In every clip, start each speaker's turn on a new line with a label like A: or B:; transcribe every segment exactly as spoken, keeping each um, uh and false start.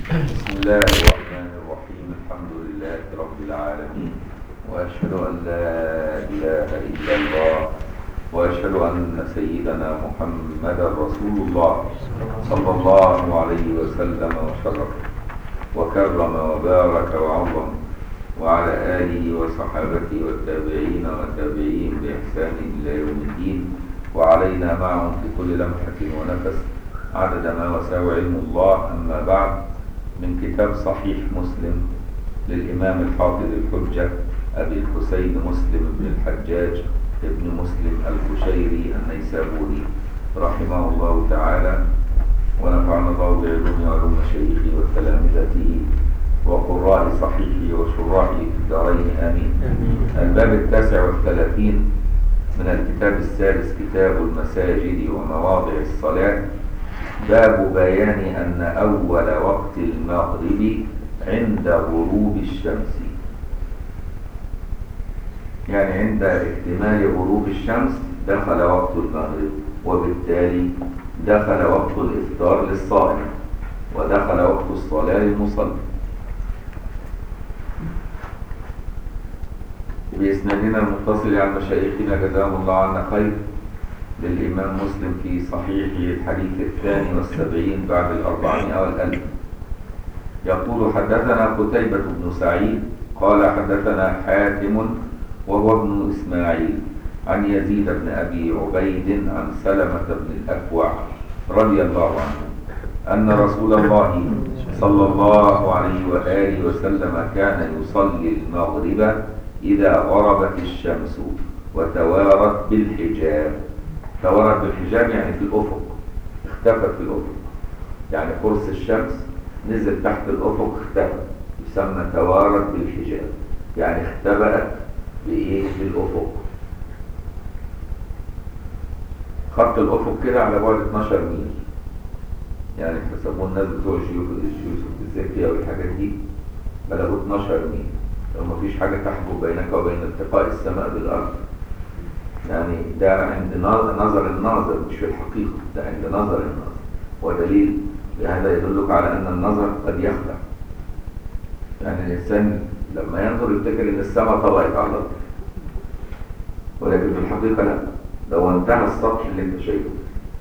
A: بسم الله الرحمن الرحيم. الحمد لله رب العالمين، وأشهد أن لا إله إلا الله، وأشهد أن سيدنا محمدا رسول الله صلى الله عليه وسلم وشرف وكرم وبارك وعظم، وعلى آله وصحابته والتابعين والتابعين بإحسان إلى يوم الدين، وعلينا معهم في كل لمحة ونفس عدد ما وسع علم الله. أما بعد، من كتاب صحيح مسلم للإمام الحافظ الحجة أبي الحسين مسلم بن الحجاج ابن مسلم القشيري النيسابوري رحمه الله تعالى، ونفعنا الله بعلوم وعلوم شيخه وتلامذته وقراء صحيحه وشراحه في الدارين آمين. الباب التاسع والثلاثين من الكتاب السادس، كتاب المساجد ومواضع الصلاة. باب بيان أن أول وقت المغرب عند غروب الشمس، يعني عند اكتمال غروب الشمس دخل وقت المغرب، وبالتالي دخل وقت الإفطار للصائم، ودخل وقت الصلاة للمصلي. بإسنادنا المتصل عن مشايخنا جزاهم الله عنا خير للإمام مسلم في صحيحه الحديث الثاني والسبعين بعد الأربعمائة والألف. يقول: حدثنا قتيبة بن سعيد قال حدثنا حاتم وهو ابن إسماعيل عن يزيد بن أبي عبيد عن سلمة بن الأكوع رضي الله عنه أن رسول الله صلى الله عليه وآله وسلم كان يصلي المغرب إذا غربت الشمس وتوارت بالحجاب. توارت بالحجاب يعني في الأفق، اختفت في الأفق، يعني قرص الشمس نزل تحت الأفق اختفى، يسمى توارت بالحجاب، يعني اختبأت بإيه؟ بالأفق. خط الأفق كده على بعد اتناشر ميل، يعني حسبوه الناس بتوع يوسف الزكية والحاجات دي بلغوا اتناشر ميل، لو مفيش حاجة تحجب بينك وبين التقاء السماء بالأرض. يعني ده عند نظر الناظر مش في الحقيقة، ده عند نظر الناظر، ودليل هذا يدلك على أن النظر قد يخدع. يعني الإنسان لما ينظر يفتكر أن السماء طلعت على الأرض، ولكن في الحقيقة لا، لو انتهى السطح اللي انت شايفه.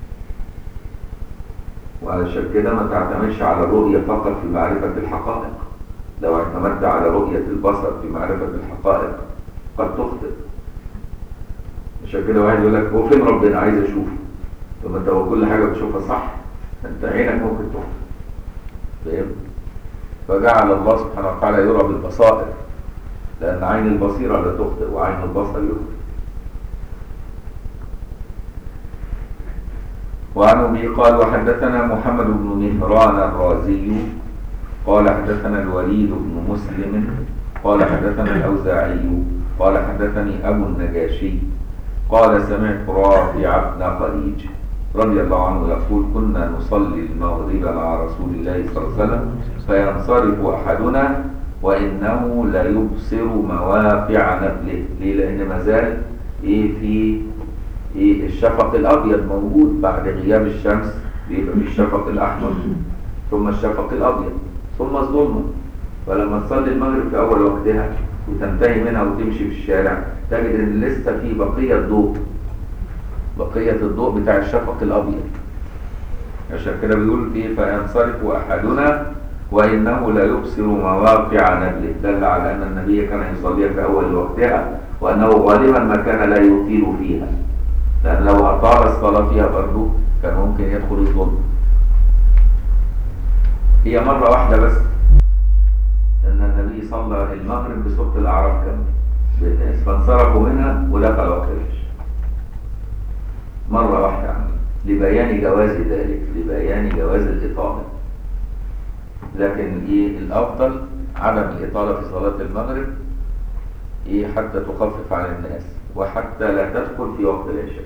A: وعلشان كده ما تعتمدش على الرؤية فقط في معرفة الحقائق. لو اعتمدت على رؤية البصر في معرفة الحقائق قد تخطئ. عشان كده واحد يقول لك هو فين ربنا؟ عايز اشوفه. طب انت هو كل حاجه بتشوفها صح؟ انت عينك ممكن تخطئ. فاهم؟ فجعل الله سبحانه وتعالى يرى بالبصائر، لان عين البصيره لا تخطئ وعين البصر يخطئ. وعن ابي قال: وحدثنا محمد بن مهران الرازي قال حدثنا الوليد بن مسلم قال حدثنا الاوزاعي قال حدثني ابو النجاشي قال: سمعت رافع بن خديج رضي الله عنه يقول: كنا نصلي المغرب مع رسول الله صلى الله عليه وسلم فينصرف أحدنا وإنه ليبصر مواقع نبله. ليه؟ لأن ما زال إيه في إيه الشفق الأبيض موجود. بعد غياب الشمس بيبقى في الشفق الأحمر، ثم الشفق الأبيض، ثم الظلمة. فلما تصلي المغرب في أول وقتها وتنتهي منها وتمشي في الشارع تجد ان لسه في بقية ضوء، بقية الضوء بتاع الشفق الابيض. عشان كده بيقول فيه: فينصرف احدنا وانه لا يبصر مواقع نبله. دل على ان النبي كان يصلي في اول وقتها، وانه غالبا ما كان لا يطيل فيها، لان لو اطال الصلاة فيها برضه كان ممكن يدخل الظلم. هي مرة واحدة بس ان النبي صلى المغرب بسورة الاعراف كامل بالناس، فانصرفوا منها ودخل وقت العشاء مرة واحدة، عنه لبيان جواز ذلك، لبيان جواز الإطالة. لكن إيه الأفضل؟ عدم الإطالة في صلاة المغرب، إيه حتى تخفف عن الناس وحتى لا تدخل في وقت العشاء.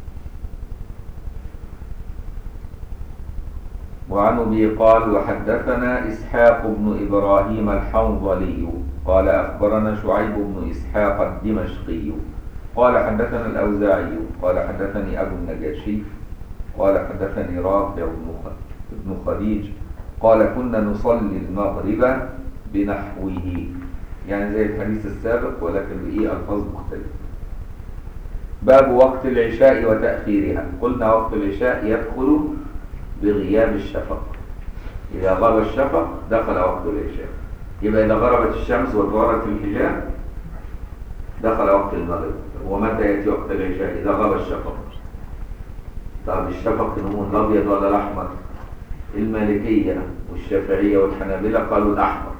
A: وعن أبي قال: وحدثنا إسحاق بن إبراهيم الحنظلي قال أخبرنا شعيب بن إسحاق الدمشقي قال حدثنا الأوزاعي قال حدثني أبو النجاشي قال حدثني رافع بن خديج قال كنا نصلي المغرب بنحوه، يعني زي الحديث السابق ولكن بإيه ألفاظ مختلفة. باب وقت العشاء وتأخيرها. قلنا وقت العشاء يدخل بغياب الشفق، إذا غاب الشفق دخل وقت العشاء. يبقى إذا غربت الشمس وتورت الحجاب دخل وقت المغرب. ومتى يأتي وقت العشاء؟ إذا غاب الشفق. طب الشفق نمون الأبيض ولا الأحمر؟ المالكية والشافعية والحنابلة قالوا الأحمر،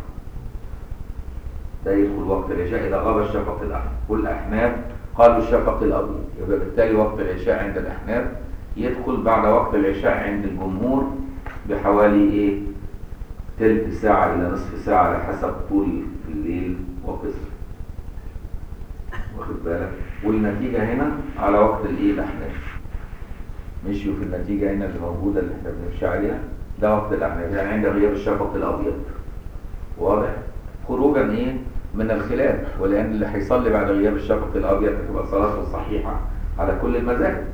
A: ده يدخل وقت العشاء إذا غاب الشفق الأحمر. والأحناف قالوا الشفق الأبيض. يبقى بالتالي وقت العشاء عند الأحناف يدخل بعد وقت العشاء عند الجمهور بحوالي إيه؟ تلت ساعة إلى نصف ساعة على حسب طول الليل وقصر، واخد بالك؟ والنتيجة هنا على وقت الإيه؟ الأحناف. مشيوا في النتيجة هنا اللي موجودة اللي احنا بنمشي عليها، ده وقت الأحناف، يعني عند غياب الشفق الأبيض. واضح؟ خروجا إيه؟ من الخلاف، ولأن اللي هيصلي بعد غياب الشفق الأبيض هتبقى صلاته صحيحة على كل المذاهب.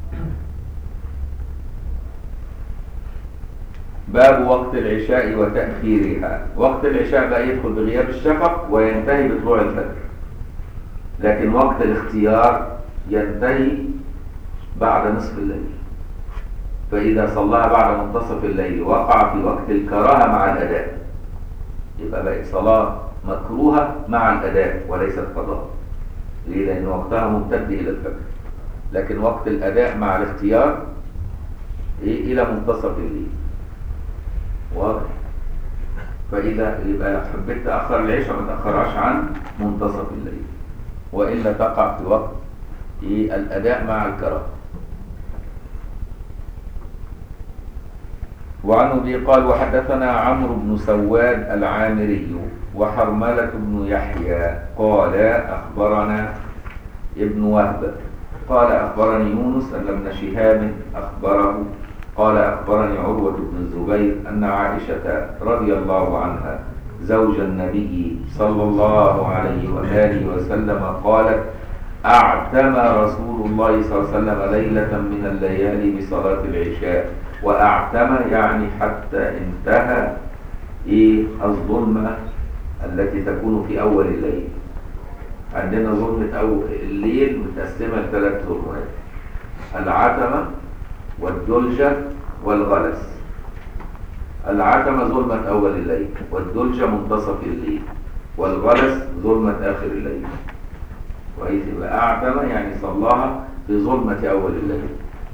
A: باب وقت العشاء وتأخيرها. وقت العشاء بقى يدخل بغياب الشفق وينتهي بطلوع الفجر، لكن وقت الاختيار ينتهي بعد نصف الليل. فإذا صلاها بعد منتصف الليل وقع في وقت الكراهة مع الأداء، يبقى بقت صلاة مكروهة مع الأداء وليست قضاء. ليه؟ لأن وقتها ممتد إلى الفجر. لكن وقت الأداء مع الاختيار إيه؟ إلى منتصف الليل. واضح؟ فإذا يبقى لو حبيت تأخر العشاء ما تأخرهاش عن منتصف الليل، وإلا تقع في وقت إيه؟ الأداء مع الكراهة. وعن أبي قال وحدثنا عمرو بن سواد العامري وحرملة بن يحيى قال أخبرنا ابن وهب قال أخبرني يونس أن ابن شهاب أخبره قال أخبرني عروة بن الزبير أن عائشة رضي الله عنها زوج النبي صلى الله عليه وآله وسلم قالت أعتم رسول الله صلى الله عليه وسلم ليلة من الليالي بصلاة العشاء. وأعتم يعني حتى انتهى إيه الظلمة التي تكون في أول الليل. عندنا ظلمة أول الليل متقسمة لثلاث ظلمات: العتمة والدلجة والغلس. العتمة ظلمة أول الليل، والدلجة منتصف الليل، والغلس ظلمة آخر الليل. كويس؟ يبقى أعتمة يعني صلاها في ظلمة أول الليل.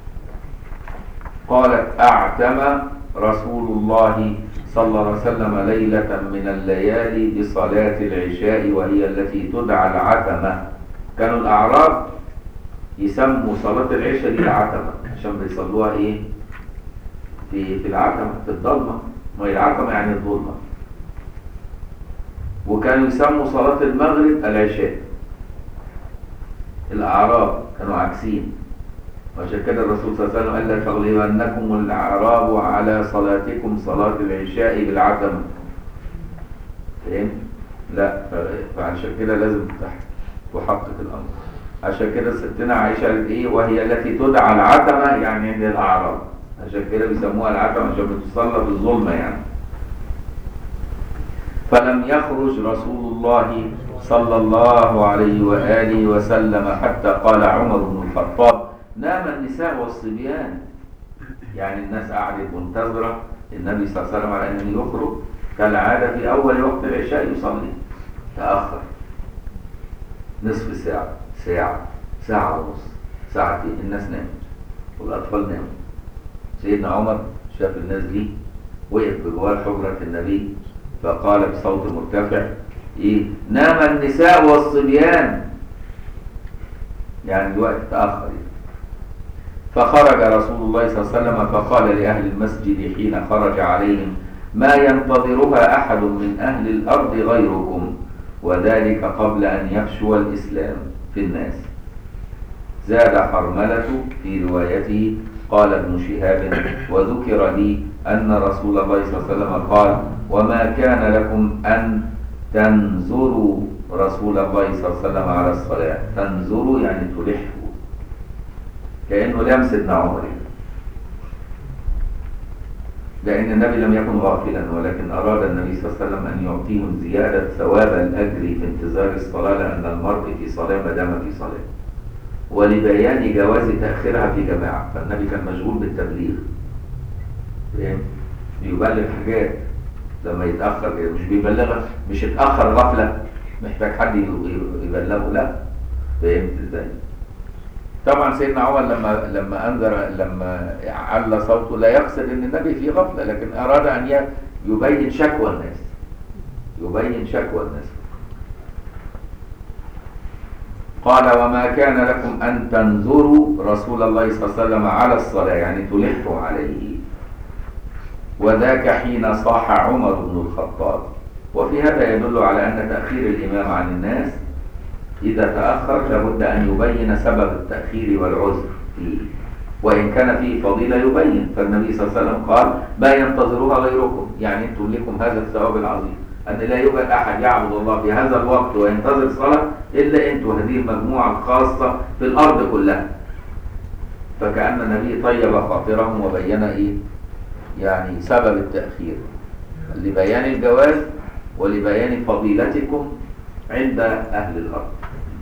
A: قالت أعتم رسول الله صلى الله عليه وسلم ليلة من الليالي بصلاة العشاء وهي التي تدعى العتمة. كانوا الأعراب يسموا صلاة العشاء دي العتمة عشان بيصلوها إيه؟ في في العتمة في الضلمة، ما هي العتمة يعني الظلمة. وكانوا يسموا صلاة المغرب العشاء. الأعراب كانوا عكسين، وعشان كده الرسول صلى الله عليه وسلم قال لا تغلبنكم الأعراب على صلاتكم صلاة العشاء بالعتمة. فهمت؟ لا، فعشان كده لازم تحقق الأمر. عشان كده ستنا عائشة قالت إيه؟ وهي التي تدعى العتمة يعني عند الأعراب، عشان كده بيسموها العتمة عشان بتصلى في الظلمة يعني. فلم يخرج رسول الله صلى الله عليه وآله وسلم حتى قال عمر بن الخطاب نام النساء والصبيان. يعني الناس قعدت منتظرة النبي صلى الله عليه وسلم على أنه يخرج كالعادة في أول وقت العشاء يصلي. تأخر نصف ساعة، ساعة، ساعة ونص، ساعتين، الناس نامت والأطفال ناموا. سيدنا عمر شاف الناس دي وقف بجوار حجرة النبي فقال بصوت مرتفع إيه؟ نام النساء والصبيان، يعني الوقت تأخر. فخرج رسول الله صلى الله عليه وسلم فقال لأهل المسجد حين خرج عليهم ما ينتظرها أحد من أهل الأرض غيركم، وذلك قبل أن يفشو الإسلام في الناس. زاد حرملة في روايته قال ابن شهاب وذكر لي أن رسول الله صلى الله عليه وسلم قال وما كان لكم أن تنظروا رسول الله صلى الله عليه وسلم على الصلاة. تنظروا يعني تلحوا، كأنه لمس ابن عمر. لأن النبي لم يكن غافلا، ولكن أراد النبي صلى الله عليه وسلم أن يعطيهم زيادة ثواب الأجر في انتظار الصلاة، لأن المرء في صلاة ما دام في صلاة، ولبيان جواز تأخيرها في جماعة. فالنبي كان مشغول بالتبليغ، بيبلغ حاجات لما يتأخر مش بيبلغها، مش اتأخر غفلة محتاج حد يبلغه، لا. فهمت ازاي؟ طبعا سيدنا عمر لما لما انذر لما علّى صوته لا يقصد ان النبي في غفله، لكن اراد ان يبين شكوى الناس، يبين شكوى الناس. قال: وما كان لكم ان تنذروا رسول الله صلى الله عليه وسلم على الصلاه، يعني تلحوا عليه، وذاك حين صاح عمر بن الخطاب. وفي هذا يدل على ان تاخير الامام عن الناس إذا تأخر لابد أن يبين سبب التأخير والعذر فيه، وإن كان فيه فضيلة يبين. فالنبي صلى الله عليه وسلم قال: ما ينتظرها غيركم، يعني أنتم لكم هذا الثواب العظيم، أن لا يوجد أحد يعبد الله في هذا الوقت وينتظر صلاة إلا أنتم، هذه المجموعة الخاصة في الأرض كلها. فكأن النبي طيب خاطرهم وبين إيه؟ يعني سبب التأخير لبيان الجواز ولبيان فضيلتكم عند أهل الأرض.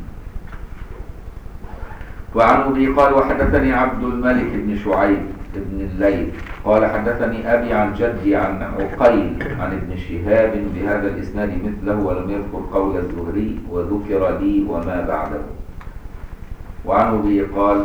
A: وعن أبي قال: وحدثني عبد الملك بن شعيب بن الليث قال: حدثني أبي عن جدي عن عقيل عن ابن شهاب بهذا الإسناد مثله، ولم يذكر قول الزهري، وذكر لي وما بعده. وعن أبي قال: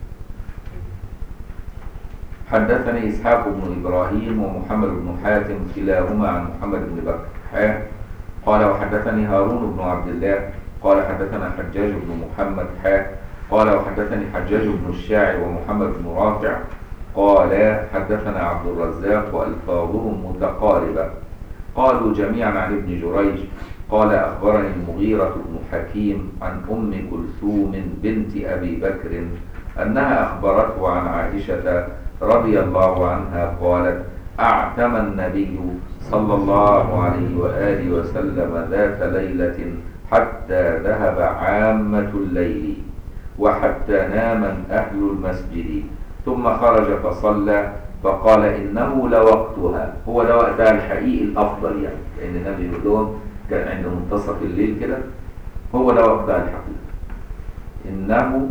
A: حدثني إسحاق بن إبراهيم ومحمد بن حاتم كلاهما عن محمد بن بكر قال: وحدثني هارون بن عبد الله قال: حدثنا حجاج بن محمد قال: وحدثني حجاج بن الشاعر ومحمد بن رافع قال: حدثنا عبد الرزاق وألفاظهم متقاربة. قالوا جميعا عن ابن جريج قال: أخبرني المغيرة بن حكيم عن أم كلثوم بنت أبي بكر أنها أخبرته عن عائشة رضي الله عنها قالت: أعتم النبي صلى الله عليه وآله وسلم ذات ليلة حتى ذهب عامة الليل، وحتى نام أهل المسجد، ثم خرج فصلى، فقال: إنه لوقتها. هو ده وقتها الحقيقي الأفضل، يعني لأن النبي يقول لهم كان عند منتصف الليل كده، هو ده وقتها الحقيقي، إنه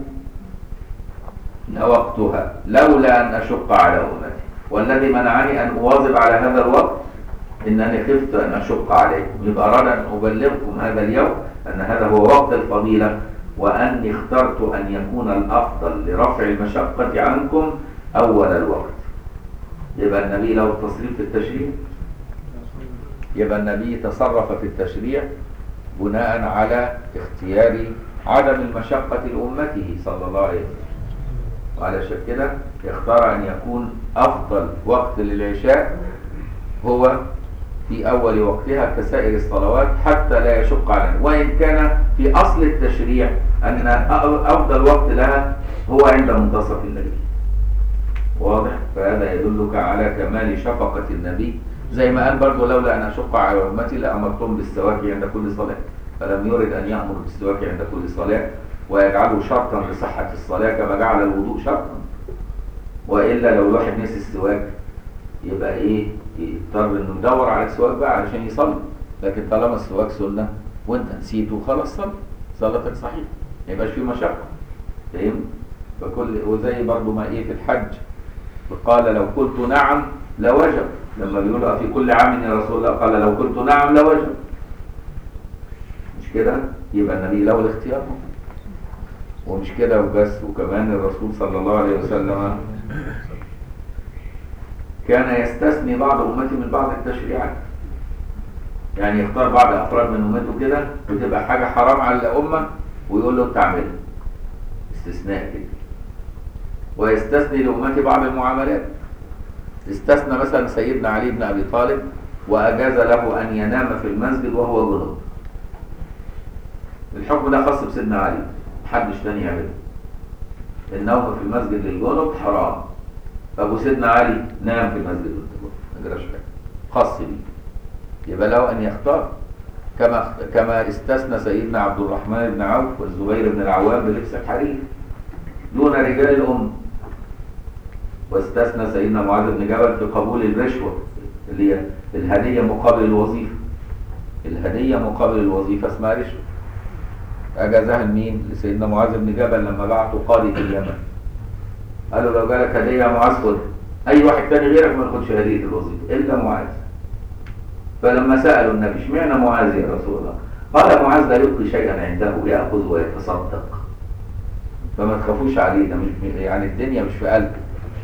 A: لوقتها لولا أن أشق على أمتي، والذي منعني أن أواظب على هذا الوقت إنني خفت أن أشق عليكم. يبقى أراد أن أبلغكم هذا اليوم أن هذا هو وقت الفضيلة، وأني اخترت أن يكون الأفضل لرفع المشقة عنكم أول الوقت. يبقى النبي له التصريف في التشريع، يبقى النبي تصرف في التشريع بناء على اختيار عدم المشقة لأمته صلى الله عليه وسلم، وعلى كده اختار أن يكون أفضل وقت للعشاء هو في أول وقتها كسائر الصلوات حتى لا يشق علينا، وإن كان في أصل التشريع أن أفضل وقت لها هو عند منتصف الليل. واضح؟ فهذا يدلك على كمال شفقة النبي، زي ما قال برضه: لولا أن أشق على أمتي لأمرتهم بالسواك عند كل صلاة، فلم يرد أن يأمر بالسواك عند كل صلاة ويجعله شرطا لصحة الصلاة كما جعل الوضوء شرطا. وإلا لو الواحد نسي السواك يبقى إيه؟ يضطر إنه يدور على السواك بقى علشان يصلي، لكن طالما السواك سنة وأنت نسيته خلاص صلي، صلاتك صحيحة، ما يبقاش فيه مشقة. فاهم؟ فكل وزي برضه ما إيه في الحج قال: لو قلت نعم لوجب. لما بيقولوا في كل عام يا رسول الله، قال: لو قلت نعم لوجب. مش كده؟ يبقى النبي له الاختيار. ومش كده وبس، وكمان الرسول صلى الله عليه وسلم كان يستثني بعض أمته من بعض التشريعات، يعني يختار بعض أفراد من أمته كده وتبقى حاجة حرام على الأمة ويقول له تعملها، استثناء كده. ويستثني لأمته بعض المعاملات، استثنى مثلا سيدنا علي بن أبي طالب وأجاز له أن ينام في المسجد وهو جنوب. الحكم ده خاص بسيدنا علي، محدش تاني يعمله. النوم في المسجد للجنوب حرام، فابو سيدنا علي نام في المسجد للجنوب، ما جراش حاجه، خاص بيه. يبقى له ان يختار، كما كما استثنى سيدنا عبد الرحمن بن عوف والزبير بن العوام بلبس الحرير دون رجال الامه. واستثنى سيدنا معاذ بن جبل في قبول الرشوة اللي هي الهدية مقابل الوظيفة. الهدية مقابل الوظيفة اسمها رشوة. أجازها لمين؟ لسيدنا معاذ بن جبل لما بعته قاضي في اليمن. قالوا لو جالك هدية يا معاذ خد، أي واحد تاني غيرك ما ياخدش هدية الوظيفة إلا معاذ. فلما سألوا النبي اشمعنى معاذ يا رسول الله؟ قال معاذ لا يلقي شيئا عنده يأخذ ويتصدق. فما تخافوش عليه، ده مش يعني الدنيا مش في قلبه.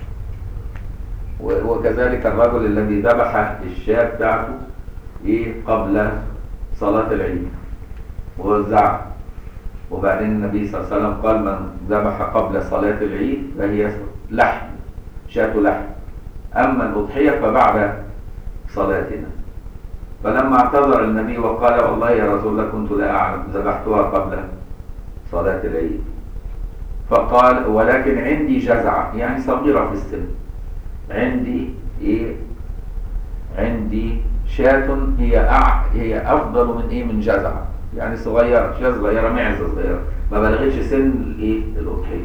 A: وكذلك الرجل الذي ذبح الشاة بتاعته ايه قبل صلاة العيد ووزعها، وبعدين النبي صلى الله عليه وسلم قال من ذبح قبل صلاة العيد فهي لحم، شاة لحم، أما الأضحية فبعد صلاتنا. فلما اعتذر النبي وقال والله يا رسول الله كنت لا أعلم ذبحتها قبل صلاة العيد، فقال ولكن عندي جزعة يعني صغيرة في السن، عندي إيه؟ عندي شاة هي أع... هي أفضل من إيه؟ من جزعة، يعني صغيرة، شاة صغيرة، معزة صغيرة ما بلغتش سن الإيه؟ الأضحية.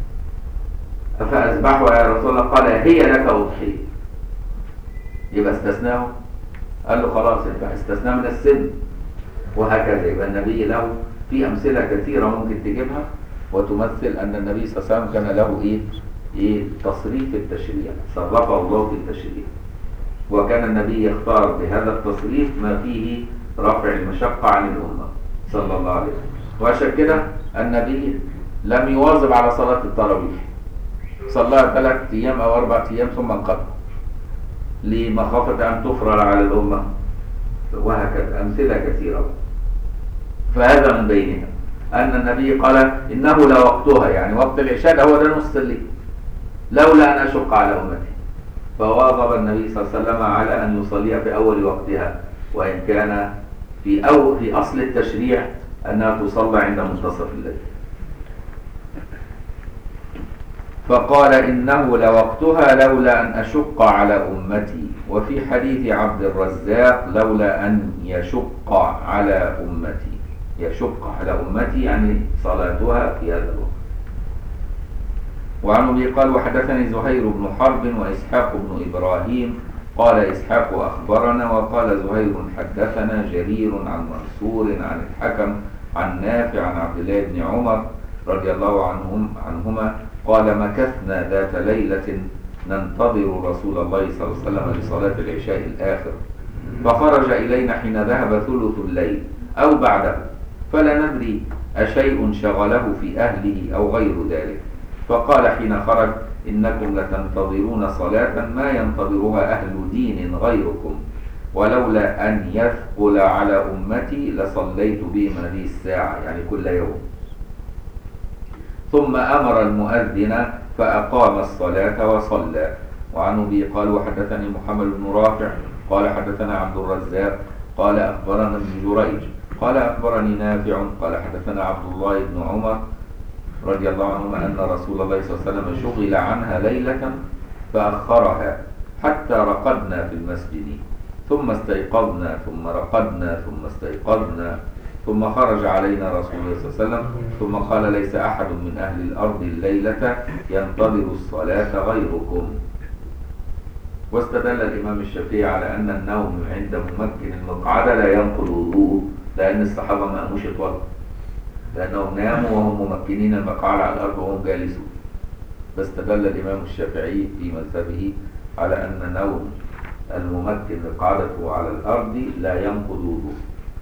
A: فأذبحها يا رسول الله، قال هي لك أضحية. يبقى استثناه، قال له خلاص يبقى استثناه من السن. وهكذا يبقى النبي له في أمثلة كثيرة ممكن تجيبها وتمثل أن النبي صلى الله عليه وسلم كان له إيه؟ إيه؟ تصريف التشريع، صرفه الله في التشريع. وكان النبي يختار بهذا التصريف ما فيه رفع المشقة عن الأمة صلى الله عليه وسلم. وعشان كده النبي لم يواظب على صلاة التراويح، صلاها ثلاث أيام أو أربع أيام ثم انقطع لمخافة أن تفرض على الأمة. وهكذا أمثلة كثيرة. فهذا من بينها أن النبي قال إنه لوقتها، يعني وقت العشاء هو ده نص الليل، لولا أن أشق على أمتي. فواظب النبي صلى الله عليه وسلم على أن يصليها في أول وقتها، وإن كان في أو في أصل التشريع أنها تصلى عند منتصف الليل. فقال إنه لوقتها لولا أن أشق على أمتي. وفي حديث عبد الرزاق لولا أن يشق على أمتي، يشق على أمتي يعني صلاتها في هذا الوقت. وعن أبي قال وحدثني زهير بن حرب وإسحاق بن إبراهيم قال إسحاق أخبرنا وقال زهير حدثنا جرير عن منصور عن الحكم عن نافع عن عبد الله بن عمر رضي الله عنهم عنهما قال مكثنا ذات ليلة ننتظر رسول الله صلى الله عليه وسلم لصلاة العشاء الآخر، فخرج إلينا حين ذهب ثلث الليل أو بعده، فلا ندري أشيء شغله في أهله أو غير ذلك. فقال حين خرج إنكم لتنتظرون صلاة ما ينتظرها أهل دين غيركم، ولولا أن يثقل على أمتي لصليت بهم هذه الساعة، يعني كل يوم. ثم أمر المؤذن فأقام الصلاة وصلى. وعن أبي قال وحدثني محمد بن رافع قال حدثنا عبد الرزاق قال أخبرنا ابن جريج قال أخبرني نافع قال حدثنا عبد الله بن عمر رضي الله عنهما أن رسول الله صلى الله عليه وسلم شغل عنها ليلة فأخرها حتى رقدنا في المسجد، ثم استيقظنا ثم رقدنا ثم استيقظنا، ثم خرج علينا رسول الله صلى الله عليه وسلم ثم قال ليس أحد من أهل الأرض الليلة ينتظر الصلاة غيركم. واستدل الإمام الشافعي على أن النوم عند ممكن المقعدة لا ينقض وضوءه، لأن الصحابة ما قاموش يتوضوا، لأنهم ناموا وهم ممكنين المقعدة على الأرض وهم جالسون. فاستدل الإمام الشافعي في مذهبه على أن نوم الممكن مقعدته على الأرض لا ينقض وضوءه.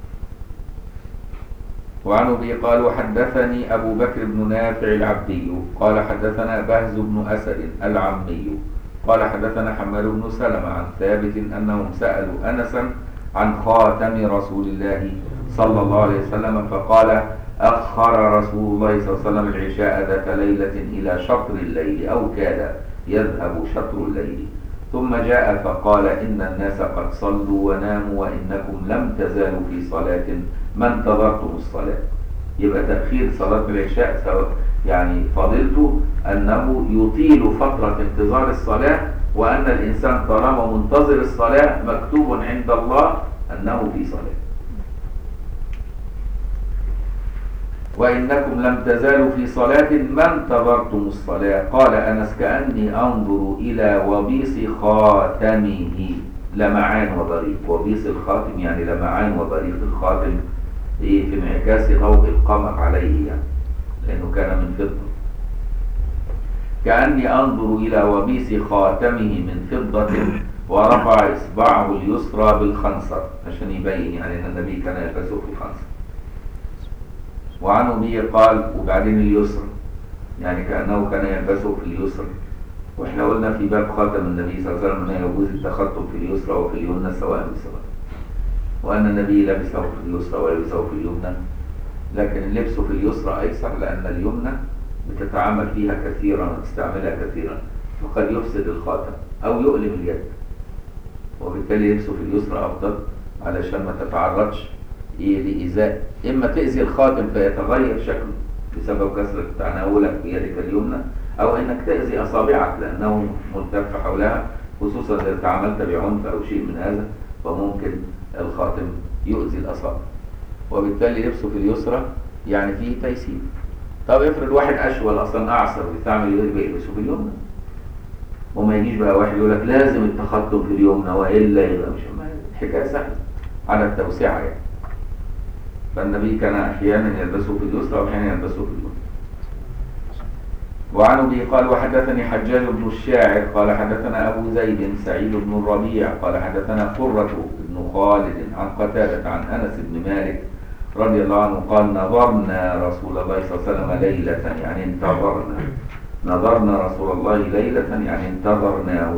A: وعن أبي قال وحدثني أبو بكر بن نافع العبدي قال حدثنا بهز بن أسد العمي قال حدثنا حماد بن سلمة عن ثابت أنهم سألوا أنسا عن خاتم رسول الله صلى الله عليه وسلم فقال أخر رسول الله صلى الله عليه وسلم العشاء ذات ليلة إلى شطر الليل أو كاد يذهب شطر الليل، ثم جاء فقال إن الناس قد صلوا وناموا وإنكم لم تزالوا في صلاة ما انتظرتم الصلاة. يبقى تأخير صلاة العشاء سواء يعني فضيلته أنه يطيل فترة انتظار الصلاة، وأن الإنسان طالما منتظر الصلاة مكتوب عند الله أنه في صلاة. وإنكم لم تزالوا في صلاة ما انتظرتم الصلاة. قال أنس كأني أنظر إلى وبيص خاتمه لمعان وبريق. وبيص الخاتم يعني لمعان وبريق الخاتم إيه؟ في انعكاس ضوء القمر عليه يعني، لأنه كان من فضة. كأني أنظر إلى وبيص خاتمه من فضة ورفع إصبعه اليسرى بالخنصر، عشان يبين يعني أن النبي كان يلبسه في الخنصر. وعنه به قال وبعدين اليسر، يعني كأنه كان يلبسه في اليسر. واحنا قلنا في باب خاتم النبي صلى الله عليه وسلم أنه يجوز التخطب في اليسرى وفي اليمنى سواء بسواء، وأن النبي لبسه في اليسرى ولبسه في اليمنى، لكن لبسه في اليسرى أيسر لأن اليمنى بتتعامل فيها كثيرا وتستعملها كثيرا، فقد يفسد الخاتم أو يؤلم اليد، وبالتالي لبسه في اليسرى أفضل علشان ما تتعرضش لإيذاء، إما تأذي الخاتم فيتغير شكله بسبب كثرة تناولك بيدك اليمنى، أو إنك تأذي أصابعك لأنه ملتف حولها، خصوصا إذا تعاملت بعنف أو شيء من هذا فممكن الخاتم يؤذي الأصابع، وبالتالي لبسه في اليسرى يعني فيه تيسير. طب افرض واحد أشول أصلا أعصر بتعمل يلبسه في اليمنى، وما يجيش بقى واحد يقول لك لازم التخطب في اليمنى وإلا يبقى مش الحكاية سهلة على التوسعة يعني. فالنبي كان أحيانا يلبسه في اليسرى وأحيانا يلبسه في اليمنى. وعنه به قال وحدثني حجاج بن الشاعر قال حدثنا أبو زيد سعيد بن الربيع قال حدثنا قرة بن خالد عن قتادة عن أنس بن مالك رضي الله عنه قال نظرنا رسول الله صلى الله عليه وسلم ليلة يعني انتظرنا، نظرنا رسول الله ليلة يعني انتظرناه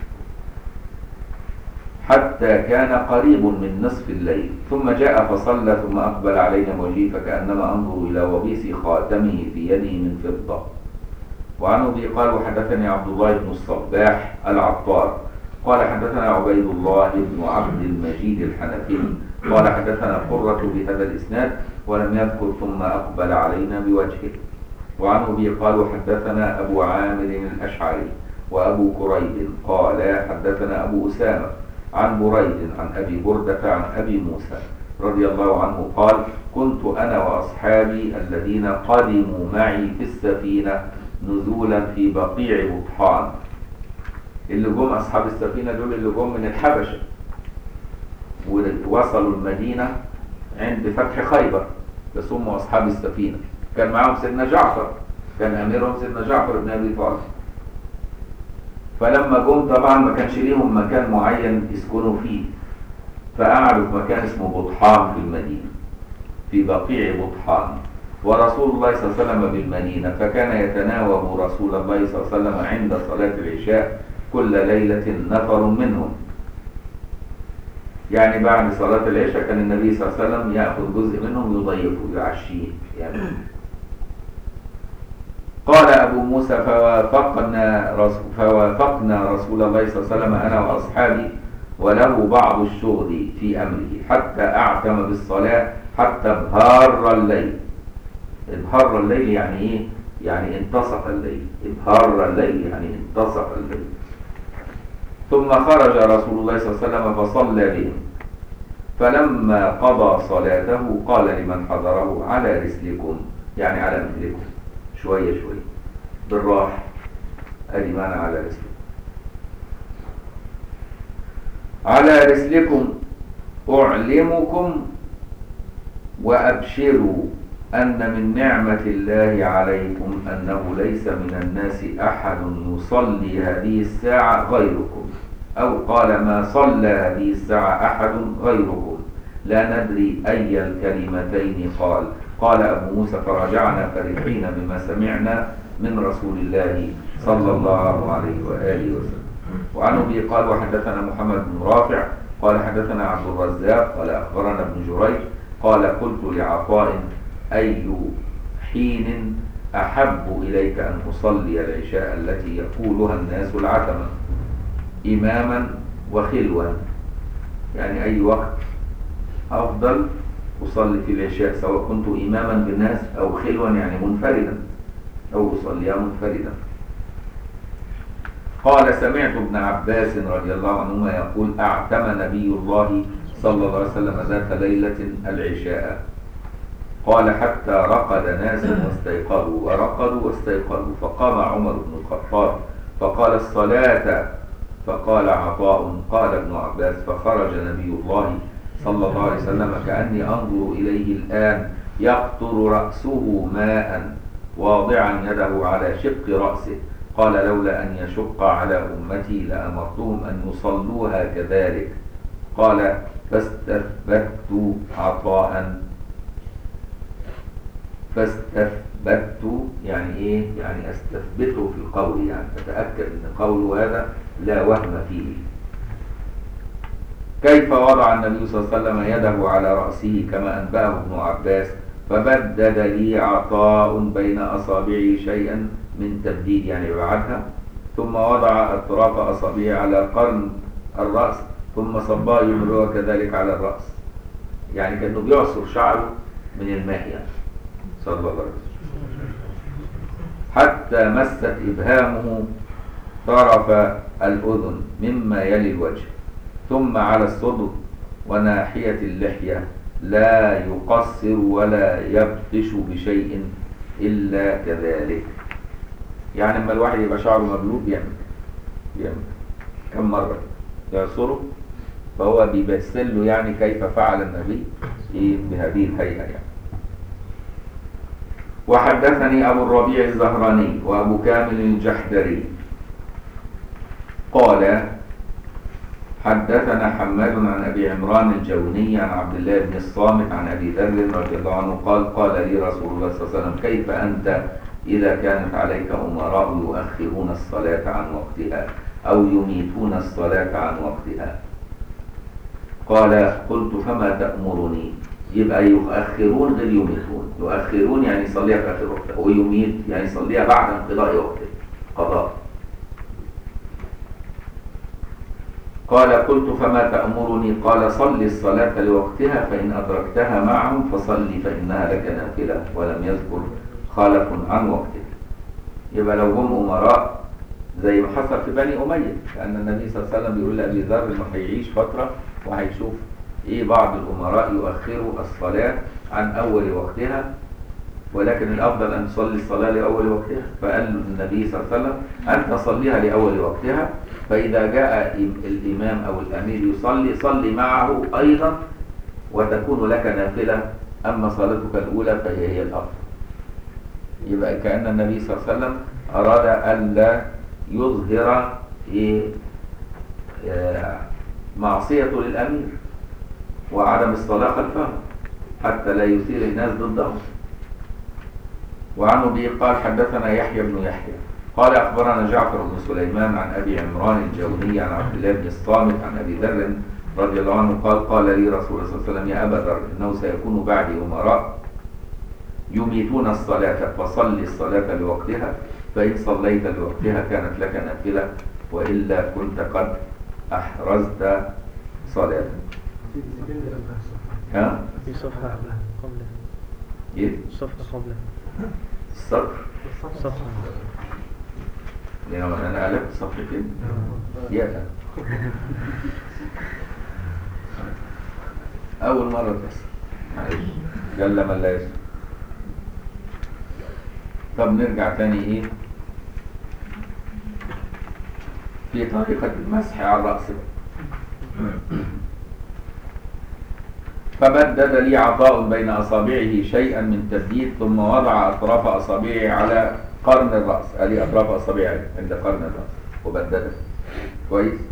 A: حتى كان قريب من نصف الليل، ثم جاء فصلى ثم أقبل علينا وجهه فكأنما أنظر إلى وبيص خاتمه في يده من فضة. وعنه به قال وحدثني عبد الله بن الصباح العطار قال حدثنا عبيد الله بن عبد المجيد الحنفي قال حدثنا قرة بهذا الإسناد ولم يذكر ثم أقبل علينا بوجهه. وعنه به قال وحدثنا أبو عامر الأشعري وأبو كريب قال حدثنا أبو أسامة عن بريد عن أبي بردة عن أبي موسى رضي الله عنه قال كنت أنا وأصحابي الذين قدموا معي في السفينة نزولا في بقيع بطحان. اللي جم أصحاب السفينة دول اللي جم من الحبشة ووصلوا المدينة عند فتح خيبر، بس هم أصحاب السفينة. كان معهم سيدنا جعفر، كان أميرهم سيدنا جعفر بن أبي طالب. فلما جم طبعا ما كانش ليهم مكان معين يسكنوا فيه، فقعدوا في مكان اسمه بطحان في المدينة، في بقيع بطحان، ورسول الله صلى الله عليه وسلم بالمدينة، فكان يتناوب رسول الله صلى الله عليه وسلم عند صلاة العشاء كل ليلة نفر منهم. يعني بعد صلاة العشاء كان النبي صلى الله عليه وسلم يأخذ جزء منهم يضيفه يعشيه يعني. قال أبو موسى فوافقنا رسول, فوافقنا رسول الله صلى الله عليه وسلم أنا وأصحابي وله بعض الشغل في أمره حتى أعتم بالصلاة حتى ابهار الليل. ابهار الليل يعني إيه؟ يعني انتصف الليل. ابهار الليل يعني انتصف الليل. ثم خرج رسول الله صلى الله عليه وسلم فصلى بهم، فلما قضى صلاته قال لمن حضره على رسلكم، يعني على مثلكم شوية شوية بالراحة، ادي معنى على رسلكم. على رسلكم أعلمكم وأبشروا أن من نعمة الله عليكم أنه ليس من الناس أحد يصلي هذه الساعة غيركم، أو قال ما صلى هذه الساعة أحد غيركم، لا ندري أي الكلمتين قال. قال أبو موسى فرجعنا فرحين بما سمعنا من رسول الله صلى الله عليه وآله وسلم. وعنه به قال وحدثنا محمد بن رافع قال حدثنا عبد الرزاق قال أخبرنا ابن جريج قال قلت لعطاء أي حين أحب إليك أن أصلي العشاء التي يقولها الناس العتمة إماما وخلوا، يعني أي وقت أفضل أصلي في العشاء سواء كنت إماما بالناس أو خلوا يعني منفردا أو أصليها منفردا. قال سمعت ابن عباس رضي الله عنهما يقول أعتم نبي الله صلى الله عليه وسلم ذات ليلة العشاء قال حتى رقد ناس واستيقظوا ورقدوا واستيقظوا، فقام عمر بن الخطاب فقال الصلاة، فقال عطاء قال ابن عباس فخرج نبي الله صلى الله عليه وسلم كأني أنظر إليه الآن يقطر رأسه ماء واضعا يده على شق رأسه. قال لولا أن يشق على أمتي لأمرتهم أن يصلوها كذلك. قال فاستثبت عطاء، فاستثبت يعني ايه؟ يعني استثبته في القول، يعني اتأكد ان قوله هذا لا وهم فيه. كيف وضع النبي صلى الله عليه وسلم يده على رأسه كما أنبأه ابن عباس؟ فبدد لي عطاء بين أصابعه شيئا من تبديد يعني بعدها، ثم وضع أطراف أصابعه على قرن الرأس ثم صباه يمرها كذلك على الرأس، يعني كأنه بيعصر شعره من الماء يعني صلى الله عليه وسلم، حتى مست إبهامه طرف الأذن مما يلي الوجه، ثم على الصدر وناحية اللحية، لا يقصر ولا يبطش بشيء إلا كذلك. يعني لما الواحد يبقى شعره مبلول بيعمل بيعمل كم مرة يعصره، فهو بيبسل له يعني كيف فعل النبي بهذه الهيئة يعني. وحدثني أبو الربيع الزهراني وأبو كامل الجحدري قال حدثنا حماد عن أبي عمران الجوني عن عبد الله بن الصامت عن أبي ذر رضي الله عنه قال قال لي رسول الله صلى الله عليه وسلم كيف أنت إذا كانت عليك أمراء يؤخرون الصلاة عن وقتها أو يميتون الصلاة عن وقتها؟ قال قلت فما تأمرني؟ يبقى يؤخرون غير يميتون. يؤخرون يعني يصليها في آخر وقتها، ويميت يعني يصليها بعد انقضاء وقتها قضاء. قال قلت فما تأمرني؟ قال صل الصلاة لوقتها فإن أدركتها معهم فصلي فإنها لك نافلة، ولم يذكر خالف عن وقتها. يبقى لو هم أمراء زي ما حصل في بني أمية، لأن النبي صلى الله عليه وسلم بيقول لأبي ذر إنه هيعيش فترة وهيشوف إيه بعض الأمراء يؤخروا الصلاة عن أول وقتها، ولكن الأفضل أن تصلي الصلاة لأول وقتها. فقال النبي صلى الله عليه وسلم أنت صليها لأول وقتها، فإذا جاء الإمام أو الأمير يصلي صلي معه أيضا وتكون لك نافلة، أما صلاتك الأولى فهي هي الأفضل. يبقى كأن النبي صلى الله عليه وسلم أراد ألا يظهر إيه معصيته للأمير وعدم الصلاة خلفه حتى لا يثير الناس ضده. وعنه به قال حدثنا يحيى بن يحيى قال أخبرنا جعفر بن سليمان عن أبي عمران الجوني عن عبد الله بن الصامت عن أبي ذر رضي الله عنه قال قال لي رسول الله صلى الله عليه وسلم يا أبا ذر إنه سيكون بعدي أمراء يميتون الصلاة فصل الصلاة لوقتها، فإن صليت لوقتها كانت لك نافلة وإلا كنت قد أحرزت صلاة. ها؟
B: في صفحة قبله.
A: إيه؟
B: صفحة قبله.
A: الصفر؟
B: صفحة.
A: لأن أنا قلبت صفحتين؟ يا أول مرة تحصل معلش جل من لا يسمع. طب نرجع تاني إيه؟ في طريقة المسح على الرأس. فبدد لي عطاء بين أصابعه شيئا من تبديد ثم وضع أطراف أصابعه على قرن الرأس. قال لي أطراف أصابعه عند قرن الرأس وبددها كويس،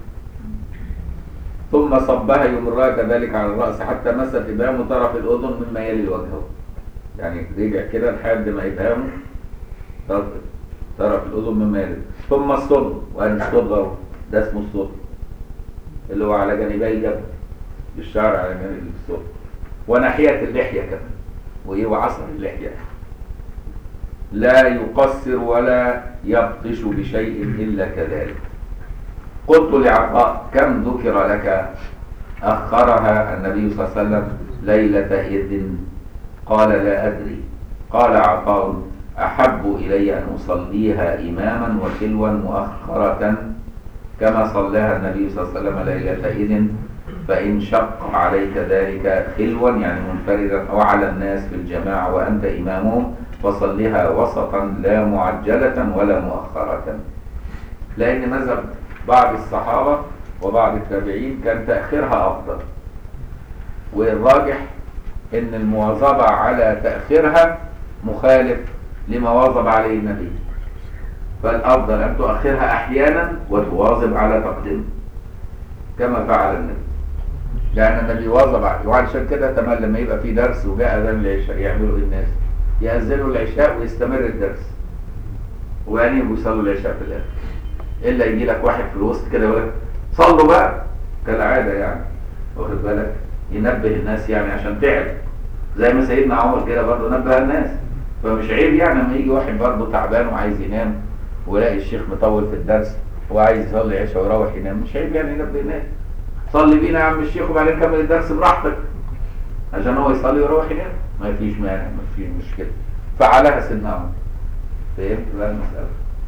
A: ثم صبها يمرها كذلك على الرأس حتى مست إبهامه طرف الأذن مما يلي الوجه، يعني رجع كده لحد ما إبهامه طرف, طرف الأذن مما يلي، ثم الصدر. وأن الصدر ده اسمه الصدر اللي هو على جانبي الجبهة، الشعر على جانب الصدر، وناحية اللحية كمان، وإيه وعصر اللحية، لا يقصر ولا يبطش بشيء إلا كذلك. قلت لعطاء كم ذكر لك أخرها النبي صلى الله عليه وسلم ليلة إذ؟ قال لا أدري. قال عطاء أحب إلي أن أصليها إماما وتلوا مؤخرة كما صلاها النبي صلى الله عليه وسلم ليلة إذ فإن شق عليك ذلك خلوا يعني منفردا أو على الناس في الجماعة وأنت إمامهم فصلها وسطا لا معجلة ولا مؤخرة. لأن مذهب بعض الصحابة وبعض التابعين كان تأخيرها أفضل، والراجح إن المواظبة على تأخيرها مخالف لما واظب عليه النبي، فالأفضل أن تؤخرها أحيانا وتواظب على تقديمها كما فعل النبي، لأن النبي واظب عليه. وعشان كده تمام لما يبقى في درس وجاء أذان العشاء يعملوا إيه الناس؟ يأذنوا العشاء ويستمر الدرس وبعدين يصلوا العشاء في الآخر، إلا يجي لك واحد في الوسط كده يقول لك صلوا بقى كالعادة يعني، واخد بالك؟ ينبه الناس يعني عشان تعب، زي ما سيدنا عمر كده برضه نبه الناس. فمش عيب يعني لما يجي واحد برضه تعبان وعايز ينام ويلاقي الشيخ مطول في الدرس وعايز يصلي عشاء ويروح ينام، مش عيب يعني ينبه الناس صلي بينا يا عم الشيخ وبعدين كمل الدرس براحتك، عشان هو يصلي ويروح ينام، ما فيش مانع، ما فيش مشكله. فعلها سيدنا عمر. فهمت بقى المساله؟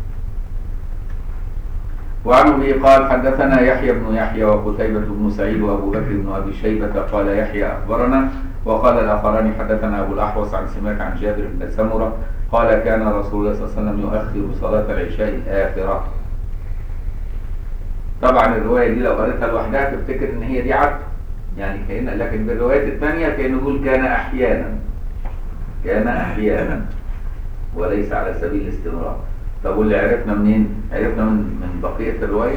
A: وعنه به قال حدثنا يحيى بن يحيى وقتيبة بن سعيد وابو بكر بن ابي شيبة قال يحيى اخبرنا، وقال الاخران حدثنا ابو الاحوص عن سماك عن جابر بن سمرة قال كان رسول الله صلى الله عليه وسلم يؤخر صلاة العشاء الآخرة. طبعا الرواية دي لو قريتها لوحدها تفتكر ان هي دي عدل يعني كأن، لكن بالروايات الثانية كأنه يقول كان احيانا، كان احيانا وليس على سبيل الاستمرار. طب واللي عرفنا منين؟ عرفنا من, من بقية الرواية.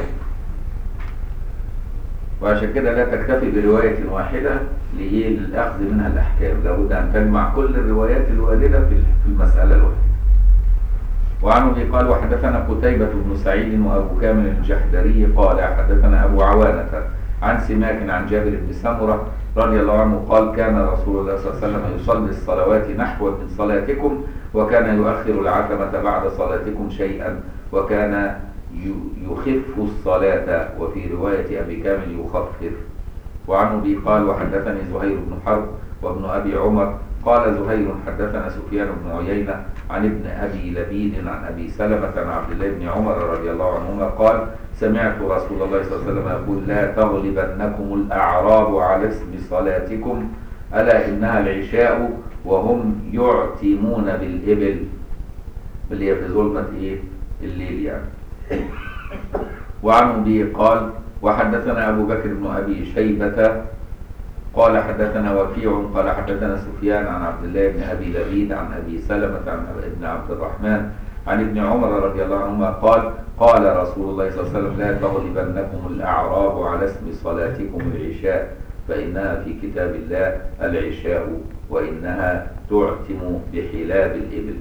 A: وعشان كده لا تكتفي برواية واحدة للأخذ منها الأحكام، لابد أن تجمع كل الروايات الواردة في المسألة الواحدة. وعنه به قال وحدثنا قتيبة بن سعيد وأبو كامل الجحدري قال حدثنا أبو عوانة عن سماك عن جابر بن سمرة رضي الله عنه قال كان رسول الله صلى الله عليه وسلم يصلي الصلوات نحو من صلاتكم وكان يؤخر العتمة بعد صلاتكم شيئا وكان يخف الصلاة، وفي رواية أبي كامل يخفف. وعنه به قال وحدثني زهير بن حرب وابن أبي عمر قال زهير حدثنا سفيان بن عيينة عن ابن أبي لبيد عن أبي سلمة عن عبد الله بن عمر رضي الله عنهما قال سمعت رسول الله صلى الله عليه وسلم يقول لا تغلبنكم الأعراب على اسم صلاتكم ألا إنها العشاء وهم يعتمون بالإبل، اللي هي في ظلمة إيه؟ الليل يعني. وعنه به قال وحدثنا أبو بكر بن أبي شيبة قال حدثنا وكيع قال حدثنا سفيان عن عبد الله بن أبي لبيد عن أبي سلمة عن ابن عبد الرحمن عن ابن عمر رضي الله عنهما قال قال رسول الله صلى الله عليه وسلم لا تغلبنكم الأعراب على اسم صلاتكم العشاء فإنها في كتاب الله العشاء وإنها تعتم بحلاب الإبل.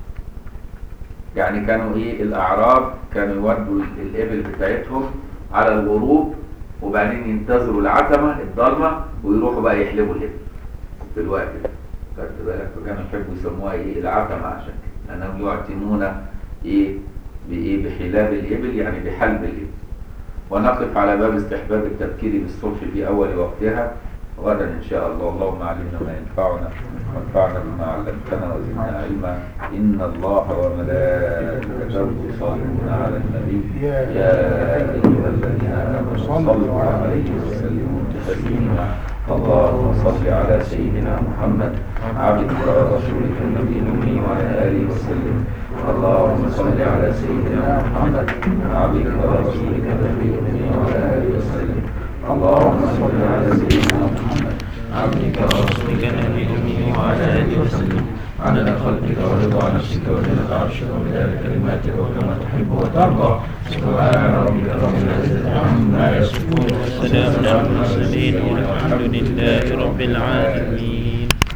A: يعني كانوا إيه الأعراب كانوا يودوا الإبل بتاعتهم على الغروب وبعدين ينتظروا العتمة الضلمة ويروحوا بقى يحلبوا الإبل في الوقت ده. خدت بالك؟ فكانوا يحبوا يسموها إيه العتمة عشان كده أنهم يعتمون إيه بإيه بحلاب الإبل يعني بحلب الإبل. ونقف على باب استحباب التبكير بالصبح في أول وقتها غدا إن شاء الله. اللهم علمنا ما ينفعنا وانفعنا بما علمتنا وزدنا علما. إن الله وملائكته يصلون على النبي يا أيها الذين آمنوا صلوا عليه وسلموا تسليما. اللهم صل على سيدنا محمد عبدك ورسولك النبي الأمي وعلى آله وسلم. اللهم صل على سيدنا محمد عبدك ورسولك النبي الأمي وعلى آله وسلم. اللهم صل على سيدنا محمد عبدك ورسولك النبي الأمي وعلى آله وسلم. عدد خلقك ورضا نفسك وزنة عرشك ومداد كلماتك وكما تحب وترضى. سبحان ربك رب العزة عما يصفون وسلام على المرسلين والحمد لله رب العالمين.